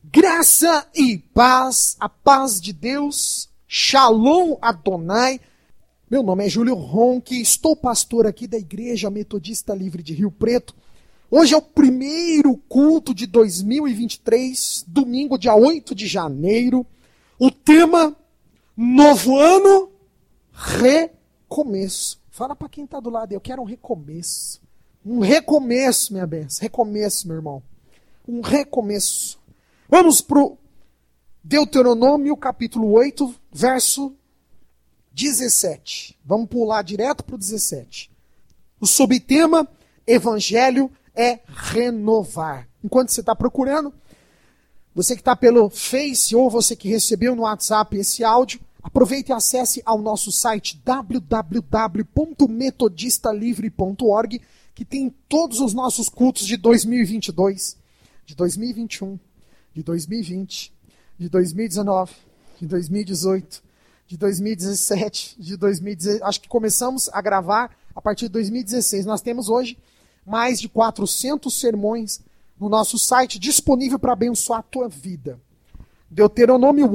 Graça e paz, a paz de Deus, Shalom Adonai. Meu nome é Júlio Ronque, estou pastor aqui da Igreja Metodista Livre de Rio Preto. Hoje é o primeiro culto de 2023, domingo, dia 8 de janeiro. O tema, novo ano, recomeço. Fala para quem está do lado, eu quero um recomeço. Um recomeço, minha benção. Recomeço, meu irmão. Um recomeço. Vamos para o Deuteronômio, capítulo 8, verso 17. Vamos pular direto para o 17. O subtema, Evangelho é renovar. Enquanto você está procurando, você que está pelo Face ou você que recebeu no WhatsApp esse áudio, aproveite e acesse ao nosso site www.metodistalivre.org, que tem todos os nossos cultos de 2022, de 2021, de 2020, de 2019, de 2018, de 2017, de 2016. Acho que começamos a gravar a partir de 2016. Nós temos hoje mais de 400 sermões no nosso site disponível para abençoar a tua vida. Deuteronômio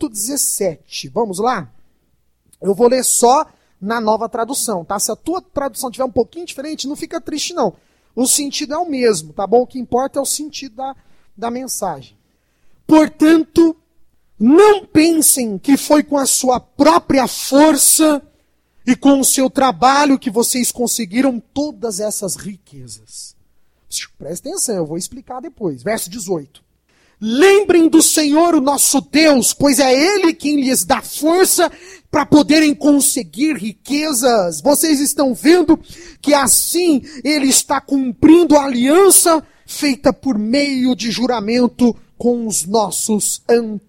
8:17. Vamos lá? Eu vou ler só na nova tradução, tá? Se a tua tradução tiver um pouquinho diferente, não fica triste não. O sentido é o mesmo, tá bom? O que importa é o sentido da mensagem. Portanto, não pensem que foi com a sua própria força e com o seu trabalho que vocês conseguiram todas essas riquezas. Presta atenção, eu vou explicar depois. Verso 18. Lembrem do Senhor, o nosso Deus, pois é Ele quem lhes dá força para poderem conseguir riquezas. Vocês estão vendo que assim Ele está cumprindo a aliança feita por meio de juramento com os nossos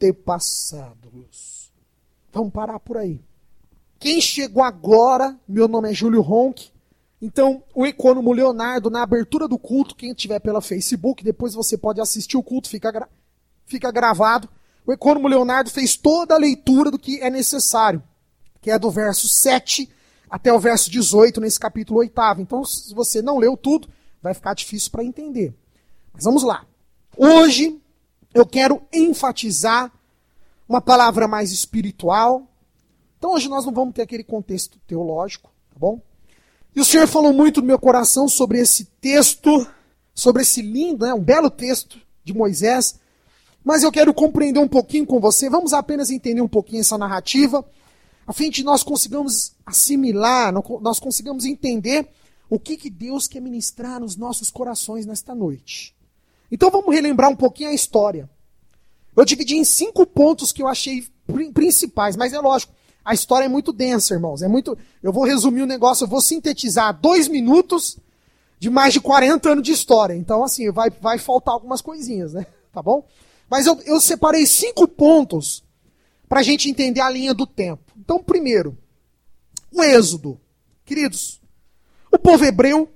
antepassados. Vamos parar por aí. Quem chegou agora, meu nome é Júlio Ronque. Então, o Econômico Leonardo, na abertura do culto, quem estiver pela Facebook, depois você pode assistir o culto, fica gravado. O Econômico Leonardo fez toda a leitura do que é necessário, que é do verso 7 até o verso 18, nesse capítulo 8. Então, se você não leu tudo, vai ficar difícil para entender. Mas vamos lá. Hoje, eu quero enfatizar uma palavra mais espiritual. Então, hoje nós não vamos ter aquele contexto teológico, tá bom? E o Senhor falou muito no meu coração sobre esse texto, sobre esse lindo, um belo texto de Moisés. Mas eu quero compreender um pouquinho com você. Vamos apenas entender um pouquinho essa narrativa, a fim de nós consigamos assimilar, nós consigamos entender o que Deus quer ministrar nos nossos corações nesta noite. Então vamos relembrar um pouquinho a história. Eu dividi em 5 pontos que eu achei principais, mas é lógico, a história é muito densa, irmãos. Eu vou resumir o negócio, eu vou sintetizar 2 minutos de mais de 40 anos de história. Então, assim, vai faltar algumas coisinhas, né? Tá bom? Mas eu separei 5 pontos para a gente entender a linha do tempo. Então, primeiro, o Êxodo. Queridos, o povo hebreu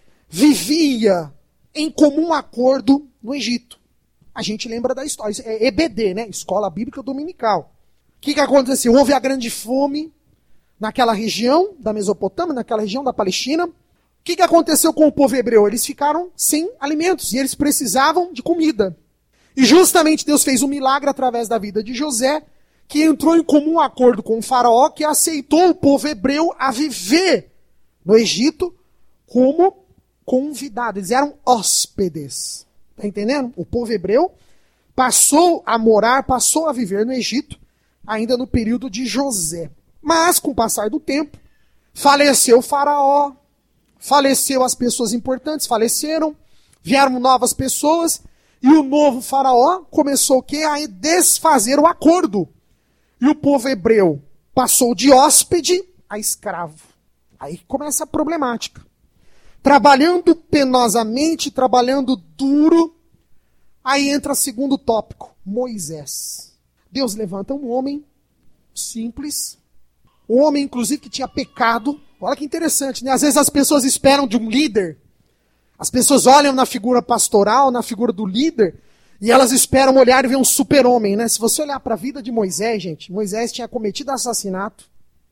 vivia em comum acordo no Egito. A gente lembra da história. É EBD, né? Escola Bíblica Dominical. O que aconteceu? Houve a grande fome naquela região da Mesopotâmia, naquela região da Palestina. O que aconteceu com o povo hebreu? Eles ficaram sem alimentos e eles precisavam de comida. E justamente Deus fez um milagre através da vida de José, que entrou em comum acordo com o faraó, que aceitou o povo hebreu a viver no Egito como convidados. Eles eram hóspedes. Está entendendo? O povo hebreu passou a morar, passou a viver no Egito, ainda no período de José. Mas, com o passar do tempo, faleceu o faraó, faleceu as pessoas importantes, faleceram, vieram novas pessoas, e o novo faraó começou o quê? A desfazer o acordo. E o povo hebreu passou de hóspede a escravo. Aí começa a problemática. Trabalhando penosamente, trabalhando duro, aí entra o segundo tópico, Moisés. Deus levanta um homem simples, um homem, inclusive, que tinha pecado. Olha que interessante, né? Às vezes as pessoas esperam de um líder, as pessoas olham na figura pastoral, na figura do líder, e elas esperam olhar e ver um super-homem, né? Se você olhar para a vida de Moisés, gente, Moisés tinha cometido assassinato.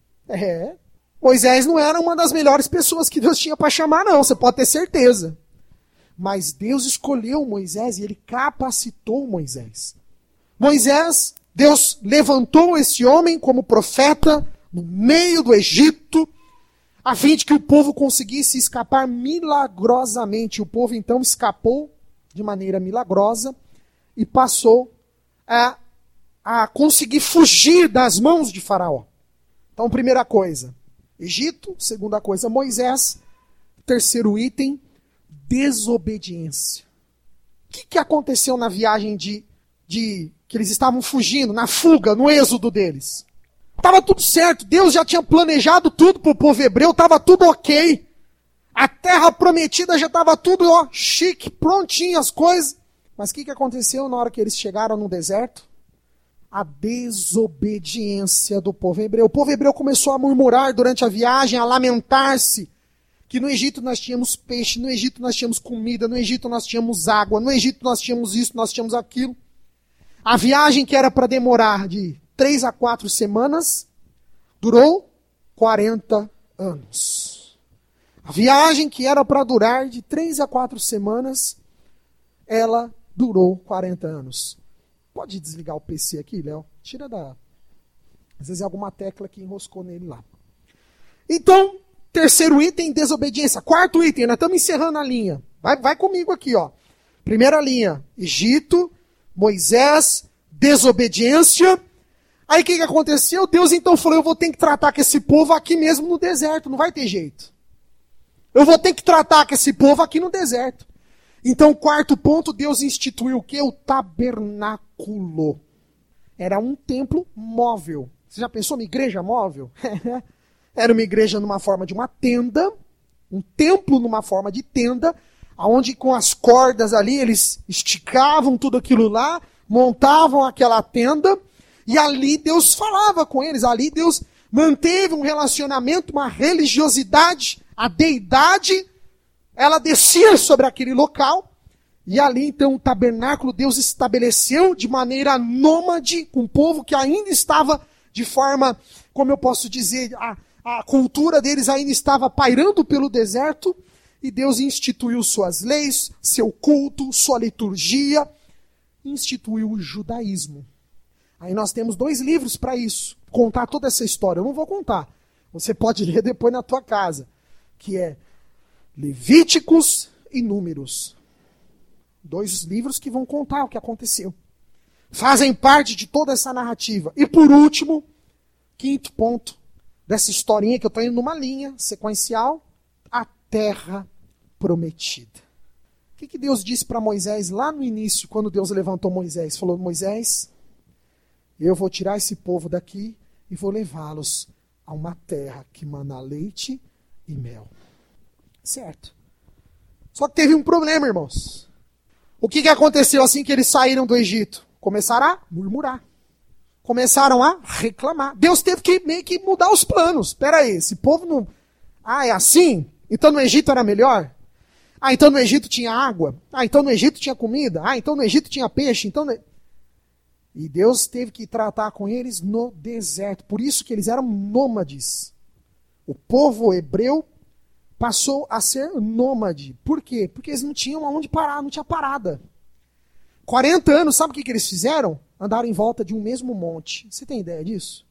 Moisés não era uma das melhores pessoas que Deus tinha para chamar, não, você pode ter certeza. Mas Deus escolheu Moisés e ele capacitou Moisés. Moisés, Deus levantou esse homem como profeta no meio do Egito, a fim de que o povo conseguisse escapar milagrosamente. O povo então escapou de maneira milagrosa e passou a conseguir fugir das mãos de Faraó. Então, primeira coisa, Egito. Segunda coisa, Moisés. Terceiro item, desobediência. O que aconteceu na viagem que eles estavam fugindo, na fuga, no êxodo deles? Estava tudo certo, Deus já tinha planejado tudo para o povo hebreu, estava tudo ok. A terra prometida já estava tudo chique, prontinho as coisas. Mas o que aconteceu na hora que eles chegaram no deserto? A desobediência do povo hebreu. O povo hebreu começou a murmurar durante a viagem, a lamentar-se. Que no Egito nós tínhamos peixe, no Egito nós tínhamos comida, no Egito nós tínhamos água, no Egito nós tínhamos isso, nós tínhamos aquilo. A viagem que era para demorar de 3 a 4 semanas, durou 40 anos. A viagem que era para durar de 3 a 4 semanas, ela durou 40 anos. Pode desligar o PC aqui, Léo? Tira da... Às vezes é alguma tecla que enroscou nele lá. Então, terceiro item, desobediência. Quarto item, nós estamos encerrando a linha. Vai comigo aqui, ó. Primeira linha, Egito, Moisés, desobediência. Aí o que aconteceu? Deus então falou, eu vou ter que tratar com esse povo aqui mesmo no deserto, não vai ter jeito. Eu vou ter que tratar com esse povo aqui no deserto. Então, quarto ponto, Deus instituiu o quê? O tabernáculo. Era um templo móvel. Você já pensou uma igreja móvel? Era uma igreja numa forma de uma tenda, um templo numa forma de tenda, onde com as cordas ali eles esticavam tudo aquilo lá, montavam aquela tenda, e ali Deus falava com eles, ali Deus manteve um relacionamento, uma religiosidade, a deidade, ela descia sobre aquele local, e ali então o tabernáculo Deus estabeleceu de maneira nômade, com um povo que ainda estava de forma, como eu posso dizer, a cultura deles ainda estava pairando pelo deserto, e Deus instituiu suas leis, seu culto, sua liturgia, instituiu o judaísmo. Aí nós temos 2 livros para isso, contar toda essa história. Eu não vou contar, você pode ler depois na tua casa, que é Levíticos e Números. 2 livros que vão contar o que aconteceu. Fazem parte de toda essa narrativa. E por último, quinto ponto dessa historinha, que eu estou indo numa linha sequencial, a terra prometida. O que Deus disse para Moisés lá no início, quando Deus levantou Moisés? Falou, Moisés, eu vou tirar esse povo daqui e vou levá-los a uma terra que mana leite e mel. Certo. Só que teve um problema, irmãos. O que aconteceu assim que eles saíram do Egito? Começaram a murmurar. Começaram a reclamar. Deus teve que meio que mudar os planos. Espera aí, esse povo não... Ah, é assim? Então no Egito era melhor? Ah, então no Egito tinha água? Ah, então no Egito tinha comida? Ah, então no Egito tinha peixe? Então... E Deus teve que tratar com eles no deserto. Por isso que eles eram nômades. O povo hebreu passou a ser nômade. Por quê? Porque eles não tinham aonde parar, não tinha parada. 40 anos, sabe o que eles fizeram? Andaram em volta de um mesmo monte. Você tem ideia disso?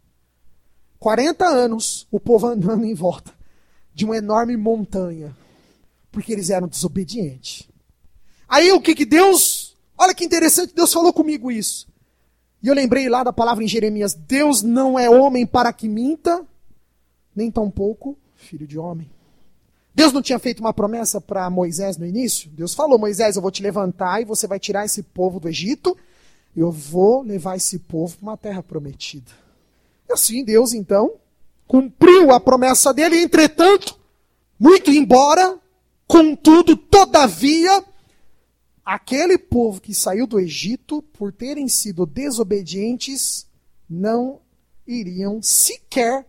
40 anos, o povo andando em volta de uma enorme montanha. Porque eles eram desobedientes. Aí o que Deus... Olha que interessante, Deus falou comigo isso. E eu lembrei lá da palavra em Jeremias. Deus não é homem para que minta, nem tampouco filho de homem. Deus não tinha feito uma promessa para Moisés no início? Deus falou, Moisés, eu vou te levantar e você vai tirar esse povo do Egito. Eu vou levar esse povo para uma terra prometida. E assim Deus, então, cumpriu a promessa dele. Entretanto, muito embora, contudo, todavia, aquele povo que saiu do Egito, por terem sido desobedientes, não iriam sequer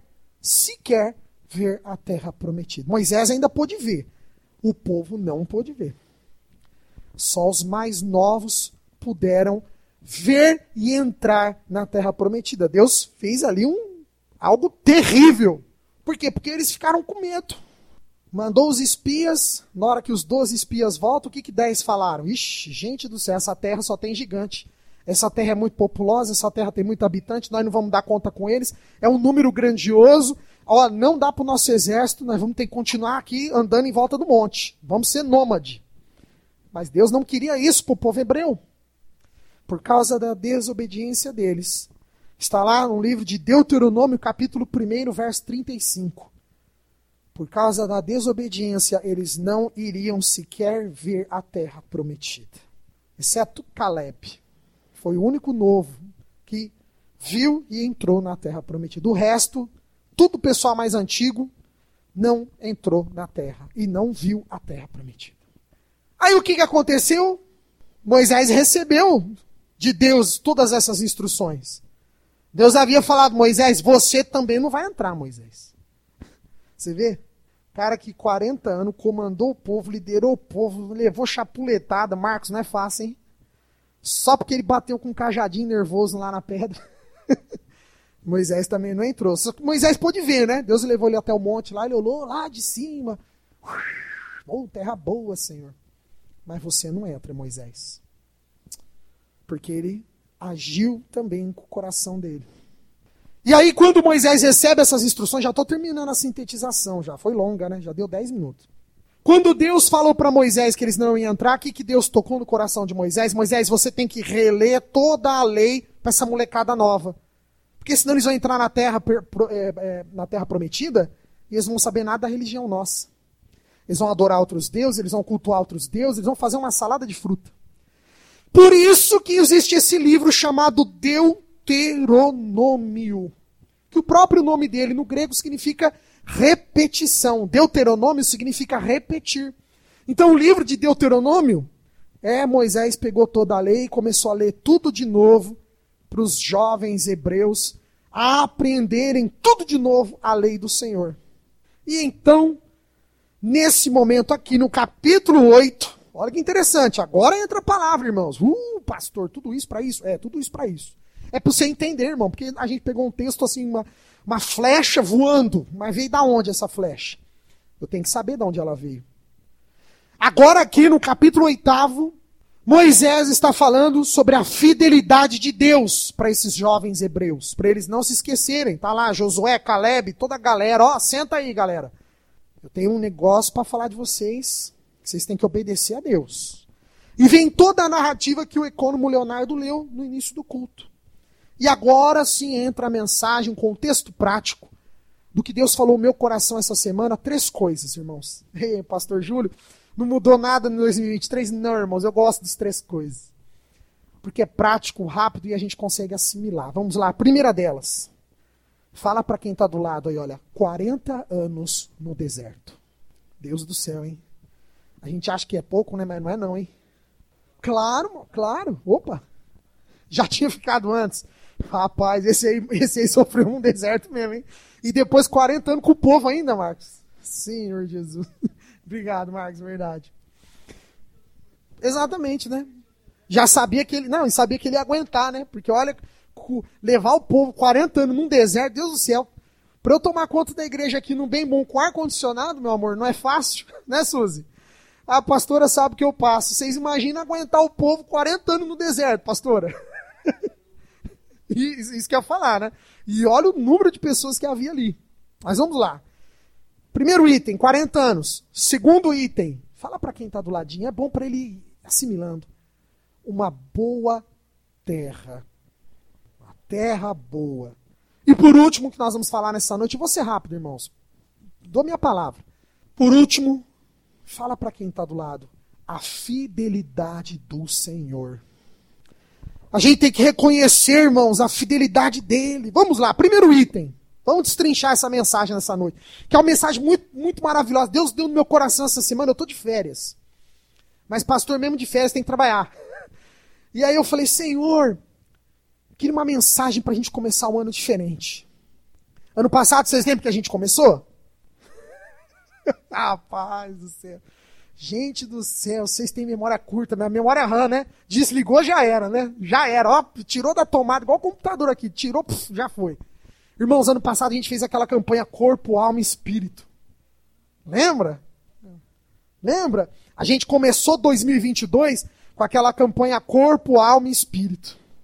ver a terra prometida. Moisés ainda pôde ver. O povo não pôde ver. Só os mais novos puderam ver e entrar na terra prometida. Deus fez ali algo terrível. Por quê? Porque eles ficaram com medo. Mandou os espias, na hora que os 12 espias voltam, o que 10 falaram? Ixi, gente do céu, essa terra só tem gigante. essa terra é muito populosa, essa terra tem muito habitante, nós não vamos dar conta com eles, é um número grandioso, ó, não dá para o nosso exército, nós vamos ter que continuar aqui andando em volta do monte, vamos ser nômade. Mas Deus não queria isso para o povo hebreu, por causa da desobediência deles. Está lá no livro de Deuteronômio, capítulo 1, verso 35. Por causa da desobediência, eles não iriam sequer ver a terra prometida. Exceto Caleb. Foi o único novo que viu e entrou na terra prometida. O resto, tudo o pessoal mais antigo, não entrou na terra e não viu a terra prometida. Aí o que aconteceu? Moisés recebeu de Deus todas essas instruções. Deus havia falado, Moisés, você também não vai entrar, Moisés. Você vê? Cara que 40 anos comandou o povo, liderou o povo, levou chapuletada. Marcos, não é fácil, hein? Só porque ele bateu com um cajadinho nervoso lá na pedra. Moisés também não entrou. Só que Moisés pôde ver, né? Deus levou ele até o monte lá, ele olhou lá de cima. Oh, terra boa, Senhor. Mas você não entra, Moisés. Porque ele agiu também com o coração dele. E aí, quando Moisés recebe essas instruções, já estou terminando a sintetização, já foi longa, né? Já deu 10 minutos. Quando Deus falou para Moisés que eles não iam entrar, o que Deus tocou no coração de Moisés? Moisés, você tem que reler toda a lei para essa molecada nova. Porque senão eles vão entrar na terra prometida e eles não vão saber nada da religião nossa. Eles vão adorar outros deuses, eles vão cultuar outros deuses, eles vão fazer uma salada de fruta. Por isso que existe esse livro chamado Deuteronômio. Que o próprio nome dele no grego significa repetição. Deuteronômio significa repetir. Então o livro de Deuteronômio, Moisés pegou toda a lei e começou a ler tudo de novo para os jovens hebreus a aprenderem tudo de novo a lei do Senhor. E então, nesse momento aqui no capítulo 8, olha que interessante, agora entra a palavra, irmãos. Pastor, tudo isso para isso? Tudo isso para isso. É para você entender, irmão, porque a gente pegou um texto assim, uma flecha voando, mas veio da onde essa flecha? Eu tenho que saber de onde ela veio. Agora aqui no capítulo 8, Moisés está falando sobre a fidelidade de Deus para esses jovens hebreus, para eles não se esquecerem. Tá lá Josué, Caleb, toda a galera, senta aí, galera. Eu tenho um negócio para falar de vocês, que vocês têm que obedecer a Deus. E vem toda a narrativa que o econômico Leonardo leu no início do culto. E agora sim entra a mensagem, um contexto prático do que Deus falou no meu coração essa semana. 3 coisas, irmãos. Ei, pastor Júlio, não mudou nada no 2023? Não, irmãos, eu gosto das 3 coisas. Porque é prático, rápido e a gente consegue assimilar. Vamos lá, a primeira delas. Fala para quem está do lado aí, olha, 40 anos no deserto. Deus do céu, hein? A gente acha que é pouco, né? Mas não é não, hein? Claro, claro. Opa! Já tinha ficado antes. Rapaz, esse aí sofreu um deserto mesmo, hein? E depois 40 anos com o povo ainda, Marcos. Senhor Jesus. Obrigado, Marcos, verdade. Exatamente, né? Já sabia que ele... Não, e sabia que ele ia aguentar, né? Porque olha, levar o povo 40 anos num deserto, Deus do céu. Para eu tomar conta da igreja aqui num bem bom com ar-condicionado, meu amor, não é fácil, né, Suzy? A pastora sabe o que eu passo. Vocês imaginam aguentar o povo 40 anos no deserto, pastora? Isso que eu ia falar, né? E olha o número de pessoas que havia ali. Mas vamos lá. Primeiro item, 40 anos. Segundo item, fala para quem está do ladinho, é bom para ele ir assimilando. Uma boa terra. Uma terra boa. E por último, que nós vamos falar nessa noite, eu vou ser rápido, irmãos. Dou minha palavra. Por último, fala para quem está do lado. A fidelidade do Senhor. A gente tem que reconhecer, irmãos, a fidelidade dele. Vamos lá, primeiro item. Vamos destrinchar essa mensagem nessa noite. Que é uma mensagem muito, muito maravilhosa. Deus deu no meu coração essa semana, eu estou de férias. Mas pastor mesmo de férias tem que trabalhar. E aí eu falei, Senhor, eu queria uma mensagem para a gente começar um ano diferente. Ano passado, vocês lembram que a gente começou? Rapaz do céu. Gente do céu, vocês têm memória curta, minha memória RAM, né? Desligou, já era, né? Já era, ó, tirou da tomada, igual o computador aqui, tirou, já foi. Irmãos, ano passado a gente fez aquela campanha Corpo, Alma e Espírito. Lembra? Lembra? A gente começou 2022 com aquela campanha Corpo, Alma e Espírito.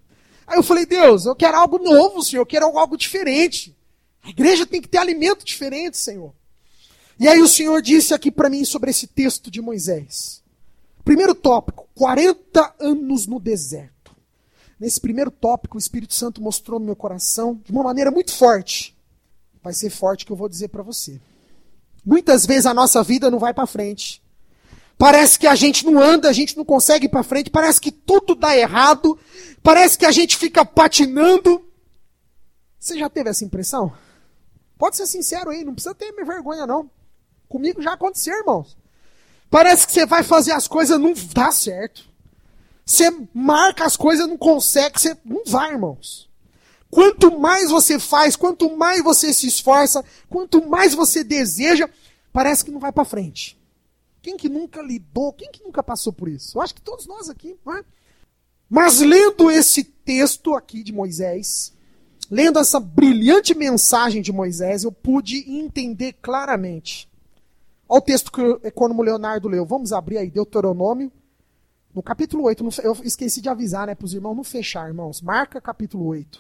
Aí eu falei, Deus, eu quero algo novo, Senhor, eu quero algo diferente. A igreja tem que ter alimento diferente, Senhor. E aí o Senhor disse aqui para mim sobre esse texto de Moisés. Primeiro tópico, 40 anos no deserto. Nesse primeiro tópico, o Espírito Santo mostrou no meu coração de uma maneira muito forte. Vai ser forte que eu vou dizer para você. Muitas vezes a nossa vida não vai para frente. Parece que a gente não anda, a gente não consegue ir para frente, parece que tudo dá errado, parece que a gente fica patinando. Você já teve essa impressão? Pode ser sincero aí, não precisa ter vergonha não. Comigo já aconteceu, irmãos. Parece que você vai fazer as coisas, não dá certo. Você marca as coisas, não consegue, você não vai, irmãos. Quanto mais você faz, quanto mais você se esforça, quanto mais você deseja, parece que não vai para frente. Quem que nunca lidou, quem que nunca passou por isso? Eu acho que todos nós aqui, não é? Mas lendo esse texto aqui de Moisés, lendo essa brilhante mensagem de Moisés, eu pude entender claramente. Olha o texto que o Econômico Leonardo leu. Vamos abrir aí, Deuteronômio, no capítulo 8. Eu esqueci de avisar, para os irmãos não fechar, irmãos. Marca capítulo 8.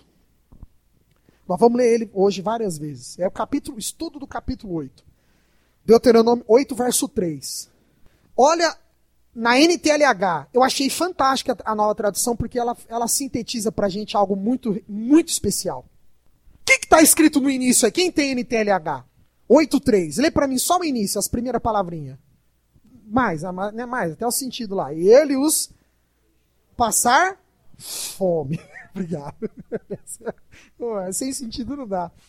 Nós vamos ler ele hoje várias vezes. É o estudo do capítulo 8. Deuteronômio 8, verso 3. Olha, na NTLH, eu achei fantástica a nova tradução, porque ela sintetiza pra gente algo muito, muito especial. O que está escrito no início aí? Quem tem NTLH? 8.3. Lê para mim só o início, as primeiras palavrinhas. Mais, até o sentido lá. E ele os passar fome. Obrigado. Sem sentido não dá.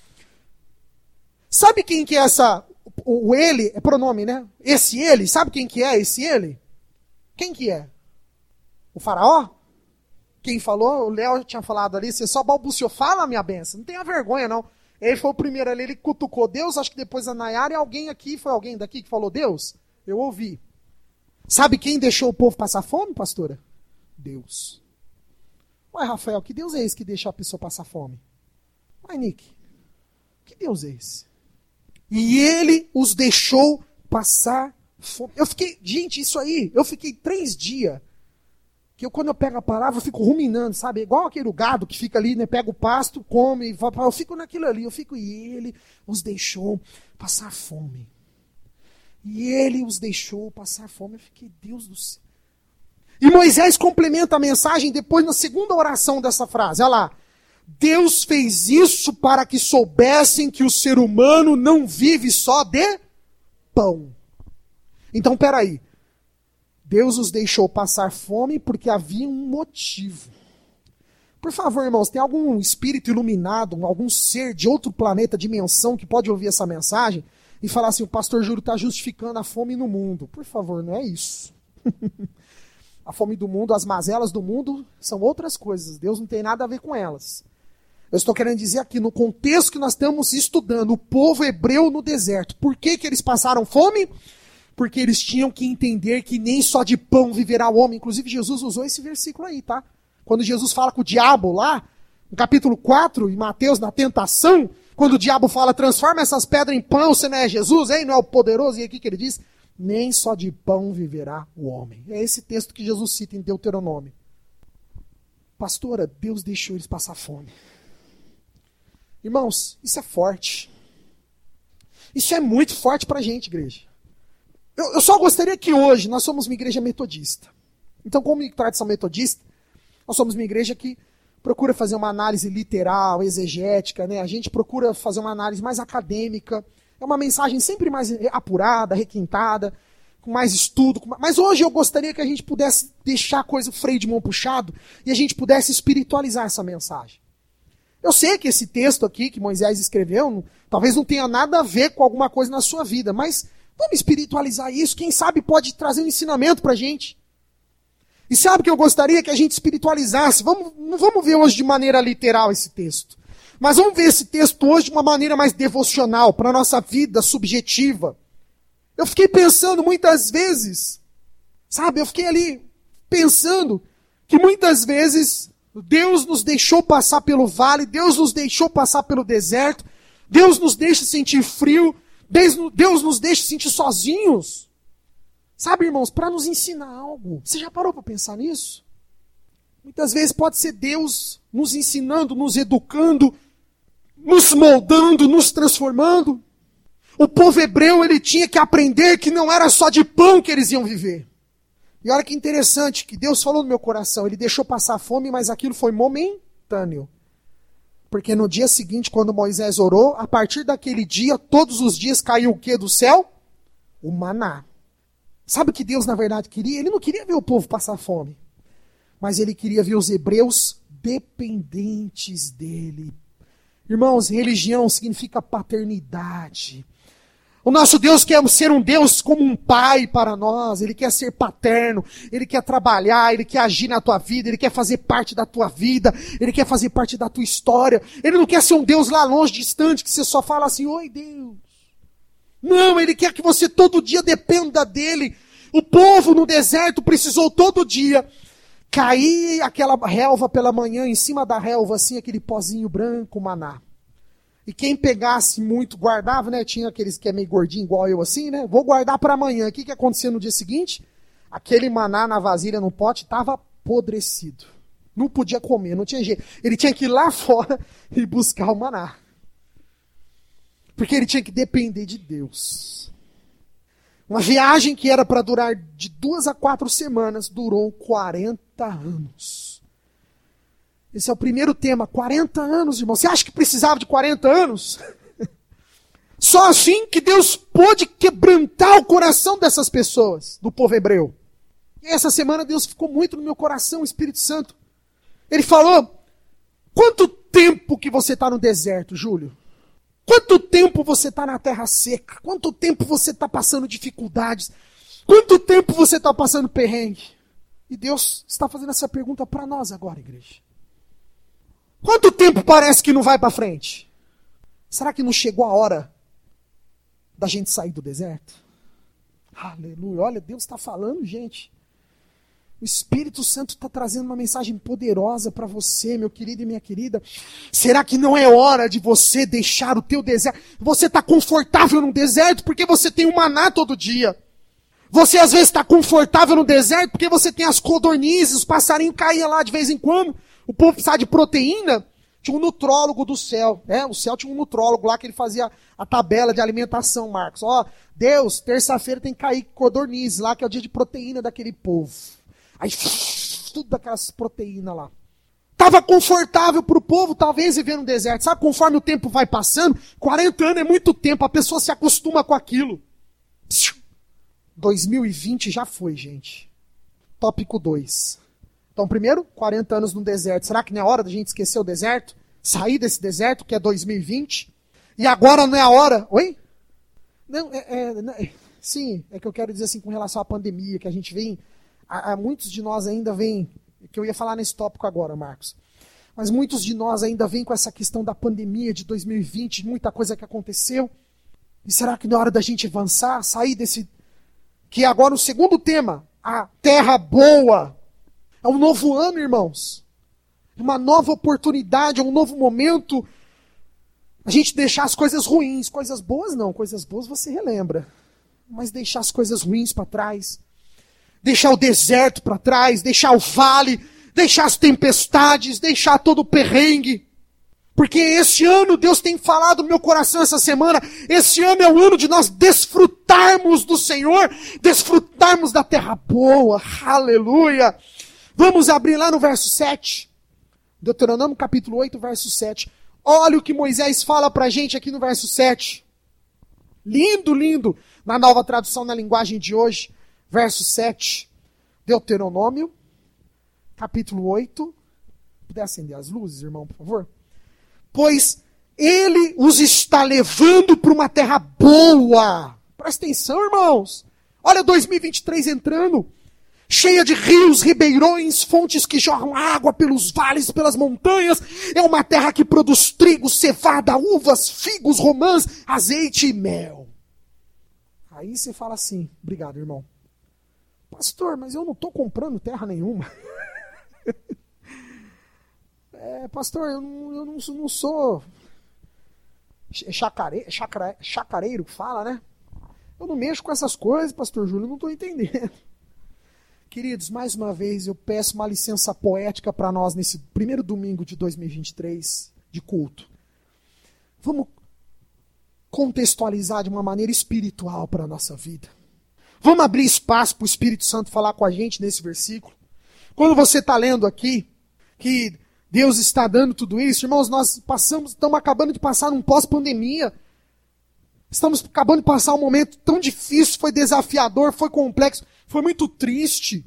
Sabe quem que é essa... O ele é pronome, né? Esse ele, sabe quem que é esse ele? Quem que é? O faraó? Quem falou? O Léo tinha falado ali, você só balbuciou. Fala, minha benção, não tenha vergonha não. Ele foi o primeiro ali, ele cutucou Deus, acho que depois a Nayara e alguém aqui, foi alguém daqui que falou Deus? Eu ouvi. Sabe quem deixou o povo passar fome, pastora? Deus. Ué, Rafael, que Deus é esse que deixa a pessoa passar fome? Ué, Nick, que Deus é esse? E ele os deixou passar fome. Eu fiquei, gente, isso aí, eu fiquei 3 dias, que quando eu pego a palavra, eu fico ruminando, sabe? Igual aquele gado que fica ali, né? Pega o pasto, come, eu fico naquilo ali, e ele os deixou passar fome. E ele os deixou passar fome. Eu fiquei, Deus do céu. E Moisés complementa a mensagem depois na segunda oração dessa frase. Olha lá. Deus fez isso para que soubessem que o ser humano não vive só de pão. Então, peraí. Deus os deixou passar fome porque havia um motivo. Por favor, irmãos, tem algum espírito iluminado, algum ser de outro planeta, dimensão, que pode ouvir essa mensagem e falar assim, o pastor Júlio está justificando a fome no mundo. Por favor, não é isso. A fome do mundo, as mazelas do mundo são outras coisas. Deus não tem nada a ver com elas. Eu estou querendo dizer aqui, no contexto que nós estamos estudando, o povo hebreu no deserto. Por que eles passaram fome? Porque eles tinham que entender que nem só de pão viverá o homem. Inclusive, Jesus usou esse versículo aí, tá? Quando Jesus fala com o diabo lá, no capítulo 4, em Mateus, na tentação, quando o diabo fala, transforma essas pedras em pão, você não é Jesus, hein? Não é o poderoso? E aqui que ele diz, nem só de pão viverá o homem. É esse texto que Jesus cita em Deuteronômio. Pastora, Deus deixou eles passar fome. Irmãos, isso é forte. Isso é muito forte pra gente, igreja. Eu só gostaria que hoje, nós somos uma igreja metodista. Então, como tradição metodista, nós somos uma igreja que procura fazer uma análise literal, exegética, né? A gente procura fazer uma análise mais acadêmica. É uma mensagem sempre mais apurada, requintada, com mais estudo. Mas hoje eu gostaria que a gente pudesse deixar a coisa, o freio de mão puxado, e a gente pudesse espiritualizar essa mensagem. Eu sei que esse texto aqui, que Moisés escreveu, talvez não tenha nada a ver com alguma coisa na sua vida, mas vamos espiritualizar isso. Quem sabe pode trazer um ensinamento pra gente. E sabe que eu gostaria que a gente espiritualizasse? Não vamos ver hoje de maneira literal esse texto. Mas vamos ver esse texto hoje de uma maneira mais devocional, para a nossa vida subjetiva. Eu fiquei pensando muitas vezes, sabe? Eu fiquei ali pensando que muitas vezes Deus nos deixou passar pelo vale, Deus nos deixou passar pelo deserto, Deus nos deixa sentir frio, Deus nos deixa sentir sozinhos. Sabe, irmãos, para nos ensinar algo. Você já parou para pensar nisso? Muitas vezes pode ser Deus nos ensinando, nos educando, nos moldando, nos transformando. O povo hebreu, ele tinha que aprender que não era só de pão que eles iam viver. E olha que interessante, que Deus falou no meu coração, ele deixou passar fome, mas aquilo foi momentâneo. Porque no dia seguinte, quando Moisés orou, a partir daquele dia, todos os dias caiu o quê do céu? O maná. Sabe o que Deus na verdade queria? Ele não queria ver o povo passar fome. Mas ele queria ver os hebreus dependentes dele. Irmãos, religião significa paternidade. O nosso Deus quer ser um Deus como um pai para nós. Ele quer ser paterno. Ele quer trabalhar. Ele quer agir na tua vida. Ele quer fazer parte da tua vida. Ele quer fazer parte da tua história. Ele não quer ser um Deus lá longe, distante, que você só fala assim, oi Deus. Não, ele quer que você todo dia dependa dele. O povo no deserto precisou todo dia cair aquela relva pela manhã, em cima da relva, assim, aquele pozinho branco, maná. E quem pegasse muito, guardava, né? Tinha aqueles que é meio gordinho, igual eu assim, né? Vou guardar para amanhã. O que acontecia no dia seguinte? Aquele maná na vasilha, no pote, estava apodrecido. Não podia comer, não tinha jeito. Ele tinha que ir lá fora e buscar o maná. Porque ele tinha que depender de Deus. Uma viagem que era para durar de 2 a 4 semanas, durou 40 anos. Esse é o primeiro tema, 40 anos, irmão. Você acha que precisava de 40 anos? Só assim que Deus pôde quebrantar o coração dessas pessoas, do povo hebreu. E essa semana Deus ficou muito no meu coração, o Espírito Santo. Ele falou, quanto tempo que você está no deserto, Júlio? Quanto tempo você está na terra seca? Quanto tempo você está passando dificuldades? Quanto tempo você está passando perrengue? E Deus está fazendo essa pergunta para nós agora, igreja. Quanto tempo parece que não vai para frente? Será que não chegou a hora da gente sair do deserto? Aleluia, olha, Deus está falando, gente. O Espírito Santo está trazendo uma mensagem poderosa para você, meu querido e minha querida. Será que não é hora de você deixar o teu deserto? Você está confortável no deserto porque você tem o maná todo dia. Você às vezes está confortável no deserto porque você tem as codornizes, os passarinhos caíam lá de vez em quando. O povo precisava de proteína. Tinha um nutrólogo do céu. O céu tinha um nutrólogo lá que ele fazia a tabela de alimentação, Marcos. Deus, terça-feira tem que cair codornizes lá, que é o dia de proteína daquele povo. Aí, tudo daquelas proteínas lá. Estava confortável para o povo, talvez, viver no deserto. Sabe, conforme o tempo vai passando, 40 anos é muito tempo, a pessoa se acostuma com aquilo. 2020 já foi, gente. Tópico 2. Então, primeiro, 40 anos no deserto. Será que não é hora da gente esquecer o deserto? Sair desse deserto, que é 2020? E agora não é a hora? Oi? Não, sim, é que eu quero dizer assim, com relação à pandemia, que a gente vem... Muitos de nós ainda vêm, que eu ia falar nesse tópico agora, Marcos, mas muitos de nós ainda vêm com essa questão da pandemia de 2020, muita coisa que aconteceu. E será que não é hora da gente avançar, sair desse... Que agora o segundo tema, a terra boa. É um novo ano, irmãos. Uma nova oportunidade, é um novo momento. A gente deixar as coisas ruins, coisas boas não, coisas boas você relembra. Mas deixar as coisas ruins para trás. Deixar o deserto para trás, deixar o vale, deixar as tempestades, deixar todo o perrengue. Porque esse ano, Deus tem falado no meu coração essa semana, esse ano é o ano de nós desfrutarmos do Senhor, desfrutarmos da terra boa, aleluia. Vamos abrir lá no verso 7, Deuteronômio capítulo 8, verso 7. Olha o que Moisés fala pra gente aqui no verso 7. Lindo, lindo, na nova tradução na linguagem de hoje. Verso 7, Deuteronômio, capítulo 8. Puder acender as luzes, irmão, por favor? Pois ele os está levando para uma terra boa. Presta atenção, irmãos. Olha 2023 entrando. Cheia de rios, ribeirões, fontes que jorram água pelos vales, pelas montanhas. É uma terra que produz trigo, cevada, uvas, figos, romãs, azeite e mel. Aí você fala assim, obrigado, irmão. Pastor, mas eu não estou comprando terra nenhuma. Pastor, eu não sou chacareiro que fala, né? Eu não mexo com essas coisas, pastor Júlio, eu não estou entendendo. Queridos, mais uma vez eu peço uma licença poética para nós nesse primeiro domingo de 2023 de culto. Vamos contextualizar de uma maneira espiritual para a nossa vida. Vamos abrir espaço para o Espírito Santo falar com a gente nesse versículo. Quando você está lendo aqui que Deus está dando tudo isso, irmãos, nós estamos acabando de passar um pós-pandemia. Estamos acabando de passar um momento tão difícil, foi desafiador, foi complexo, foi muito triste.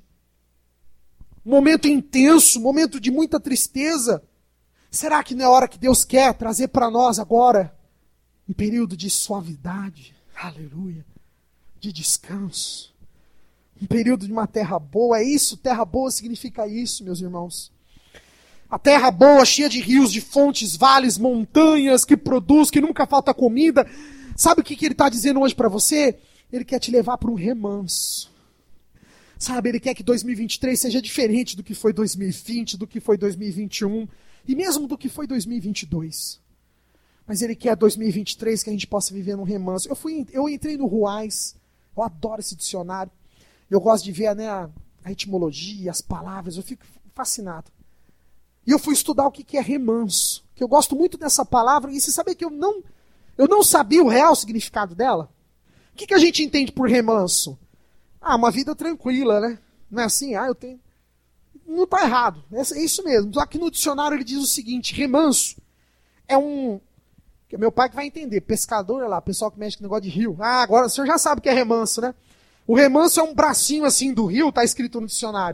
Um momento intenso, um momento de muita tristeza. Será que não é hora que Deus quer trazer para nós agora um período de suavidade, aleluia, de descanso, um período de uma terra boa? É isso, terra boa significa isso, meus irmãos. A terra boa, cheia de rios, de fontes, vales, montanhas, que produz, que nunca falta comida. Sabe o que ele está dizendo hoje para você? Ele quer te levar para um remanso. Sabe, ele quer que 2023 seja diferente do que foi 2020, do que foi 2021 e mesmo do que foi 2022. Mas ele quer 2023 que a gente possa viver num remanso. Eu entrei no Ruais, eu adoro esse dicionário. Eu gosto de ver a etimologia, as palavras, eu fico fascinado. E eu fui estudar o que é remanso, que eu gosto muito dessa palavra, e você sabe que eu não sabia o real significado dela? O que a gente entende por remanso? Uma vida tranquila, né? Não é assim? Eu tenho... Não está errado, é isso mesmo. Aqui no dicionário ele diz o seguinte: remanso é que meu pai que vai entender, pescador, lá, pessoal que mexe com negócio de rio. Agora o senhor já sabe o que é remanso, né? O remanso é um bracinho assim do rio, está escrito no dicionário.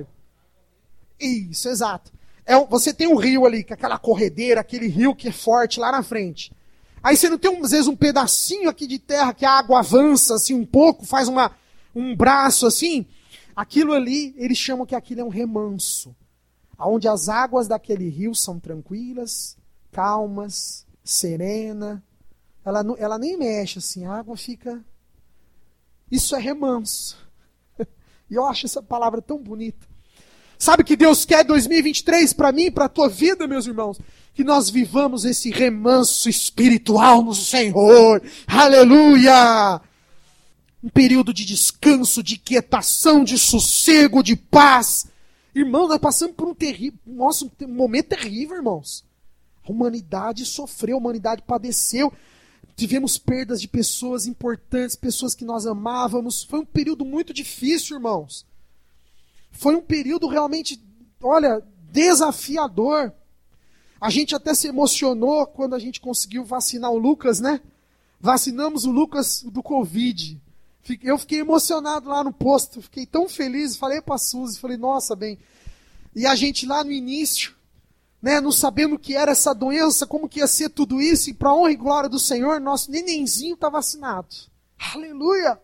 Isso, exato. Você tem um rio ali, com aquela corredeira, aquele rio que é forte lá na frente. Aí você não tem, às vezes, um pedacinho aqui de terra que a água avança assim um pouco, faz um braço assim. Aquilo ali, eles chamam que aquilo é um remanso. Onde as águas daquele rio são tranquilas, calmas, serena. Ela nem mexe assim, a água fica... Isso é remanso. E eu acho essa palavra tão bonita. Sabe o que Deus quer 2023 para mim, para a tua vida, meus irmãos? Que nós vivamos esse remanso espiritual no Senhor. Aleluia! Um período de descanso, de quietação, de sossego, de paz. Irmãos, nós passamos por um momento terrível, irmãos. A humanidade sofreu, a humanidade padeceu. Tivemos perdas de pessoas importantes, pessoas que nós amávamos. Foi um período muito difícil, irmãos. Foi um período realmente, desafiador. A gente até se emocionou quando a gente conseguiu vacinar o Lucas, né? Vacinamos o Lucas do Covid. Eu fiquei emocionado lá no posto, fiquei tão feliz. Falei para a Suzy, nossa, bem. E a gente lá no início, né, não sabendo o que era essa doença, como que ia ser tudo isso, e para honra e glória do Senhor, nosso nenenzinho está vacinado. Aleluia!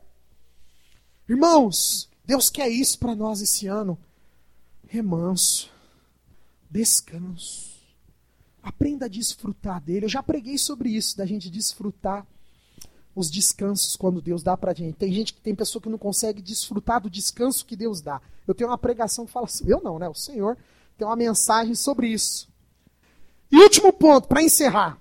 Irmãos, Deus quer isso para nós esse ano. Remanso, descanso. Aprenda a desfrutar dele. Eu já preguei sobre isso, da gente desfrutar os descansos quando Deus dá pra gente. Tem pessoa que não consegue desfrutar do descanso que Deus dá. Eu tenho uma pregação que fala assim, eu não, né? O Senhor tem uma mensagem sobre isso. E último ponto, para encerrar.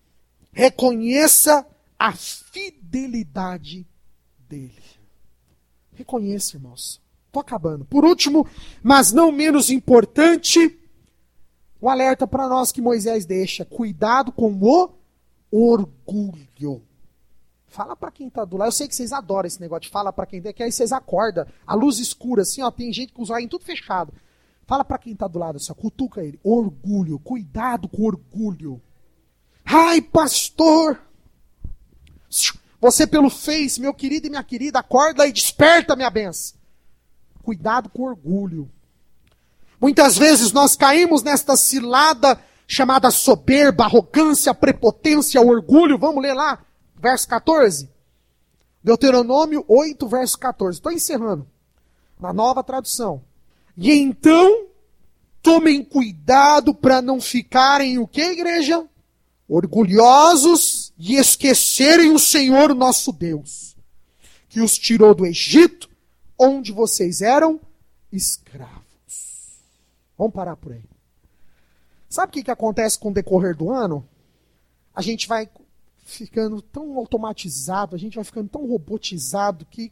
Reconheça a fidelidade dele. Reconheça, irmãos. Estou acabando. Por último, mas não menos importante, o alerta para nós que Moisés deixa. Cuidado com o orgulho. Fala para quem está do lado. Eu sei que vocês adoram esse negócio de fala para quem tem, que aí vocês acordam. A luz escura, assim, tem gente com os olhos tudo fechado. Fala para quem está do lado, assim, cutuca ele. Orgulho. Cuidado com o orgulho. Ai, pastor. Você pelo Face, meu querido e minha querida, acorda e desperta minha benção. Cuidado com o orgulho. Muitas vezes nós caímos nesta cilada chamada soberba, arrogância, prepotência, orgulho. Vamos ler lá, verso 14. Deuteronômio 8, verso 14. Estou encerrando. Na nova tradução. E então, tomem cuidado para não ficarem o que, igreja? Orgulhosos e esquecerem o Senhor nosso Deus, que os tirou do Egito, onde vocês eram escravos. Vamos parar por aí. Sabe o que acontece com o decorrer do ano? A gente vai ficando tão automatizado, a gente vai ficando tão robotizado que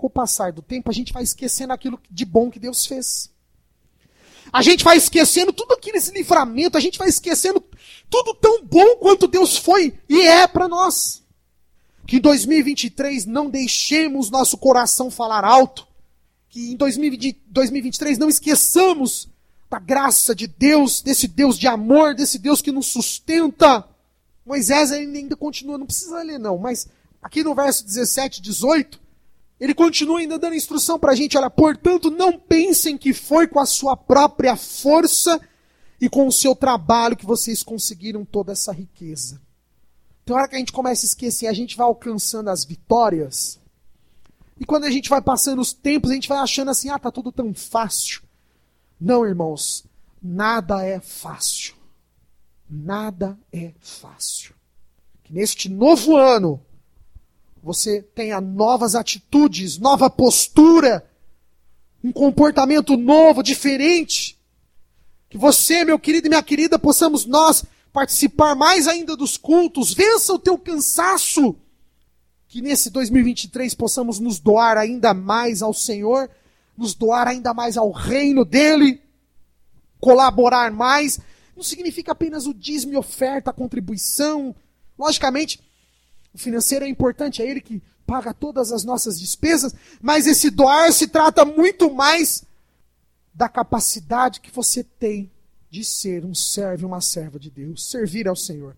com o passar do tempo, a gente vai esquecendo aquilo de bom que Deus fez. A gente vai esquecendo tudo aqueles livramentos, a gente vai esquecendo tudo tão bom quanto Deus foi e é para nós. Que em 2023 não deixemos nosso coração falar alto. Que em 2023 não esqueçamos da graça de Deus, desse Deus de amor, desse Deus que nos sustenta. Moisés ainda continua, não precisa ler não, mas aqui no verso 17, 18, ele continua ainda dando instrução para a gente, olha, portanto não pensem que foi com a sua própria força e com o seu trabalho que vocês conseguiram toda essa riqueza. Tem hora que a gente começa a esquecer, a gente vai alcançando as vitórias, e quando a gente vai passando os tempos, a gente vai achando assim, tá tudo tão fácil. Não, irmãos, nada é fácil. Nada é fácil. Que neste novo ano, você tenha novas atitudes, nova postura, um comportamento novo, diferente. Que você, meu querido e minha querida, possamos nós participar mais ainda dos cultos, vença o teu cansaço. Que nesse 2023 possamos nos doar ainda mais ao Senhor, nos doar ainda mais ao reino dEle, colaborar mais. Não significa apenas o dízimo e oferta, a contribuição. Logicamente, o financeiro é importante, é ele que paga todas as nossas despesas, mas esse doar se trata muito mais da capacidade que você tem de ser um servo e uma serva de Deus, servir ao Senhor.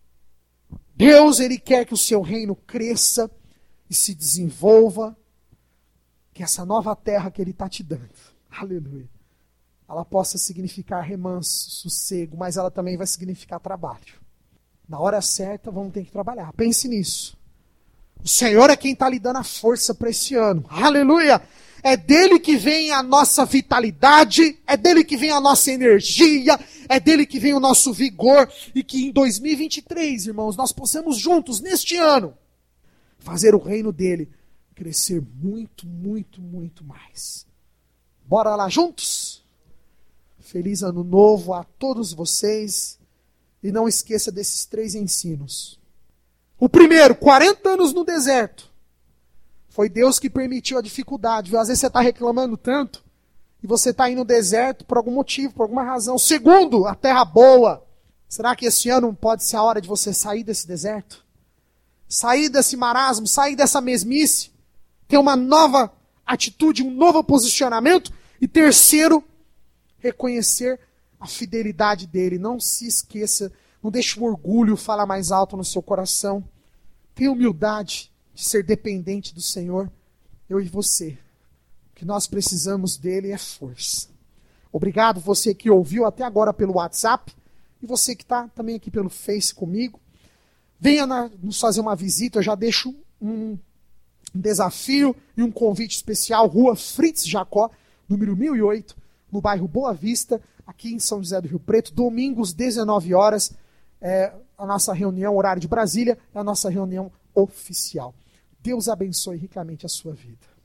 Deus, Ele quer que o seu reino cresça e se desenvolva, que essa nova terra que Ele está te dando, aleluia, ela possa significar remanso, sossego, mas ela também vai significar trabalho. Na hora certa, vamos ter que trabalhar. Pense nisso. O Senhor é quem está lhe dando a força para esse ano. Aleluia! É dele que vem a nossa vitalidade, é dele que vem a nossa energia, é dele que vem o nosso vigor. E que em 2023, irmãos, nós possamos juntos, neste ano, fazer o reino dele crescer muito, muito, muito mais. Bora lá juntos? Feliz ano novo a todos vocês. E não esqueça desses 3 ensinos. O primeiro, 40 anos no deserto. Foi Deus que permitiu a dificuldade. Às vezes você está reclamando tanto e você está indo no deserto por algum motivo, por alguma razão. Segundo, a terra boa. Será que esse ano pode ser a hora de você sair desse deserto? Sair desse marasmo, sair dessa mesmice, ter uma nova atitude, um novo posicionamento. E terceiro, reconhecer a fidelidade dele. Não se esqueça, não deixe o orgulho falar mais alto no seu coração. Tenha humildade de ser dependente do Senhor. Eu e você. O que nós precisamos dele é força. Obrigado você que ouviu até agora pelo WhatsApp e você que está também aqui pelo Face comigo. Venha nos fazer uma visita, eu já deixo um desafio e um convite especial, Rua Fritz Jacó, número 1008, no bairro Boa Vista, aqui em São José do Rio Preto, domingos, 19 horas, a nossa reunião, horário de Brasília, é a nossa reunião oficial. Deus abençoe ricamente a sua vida.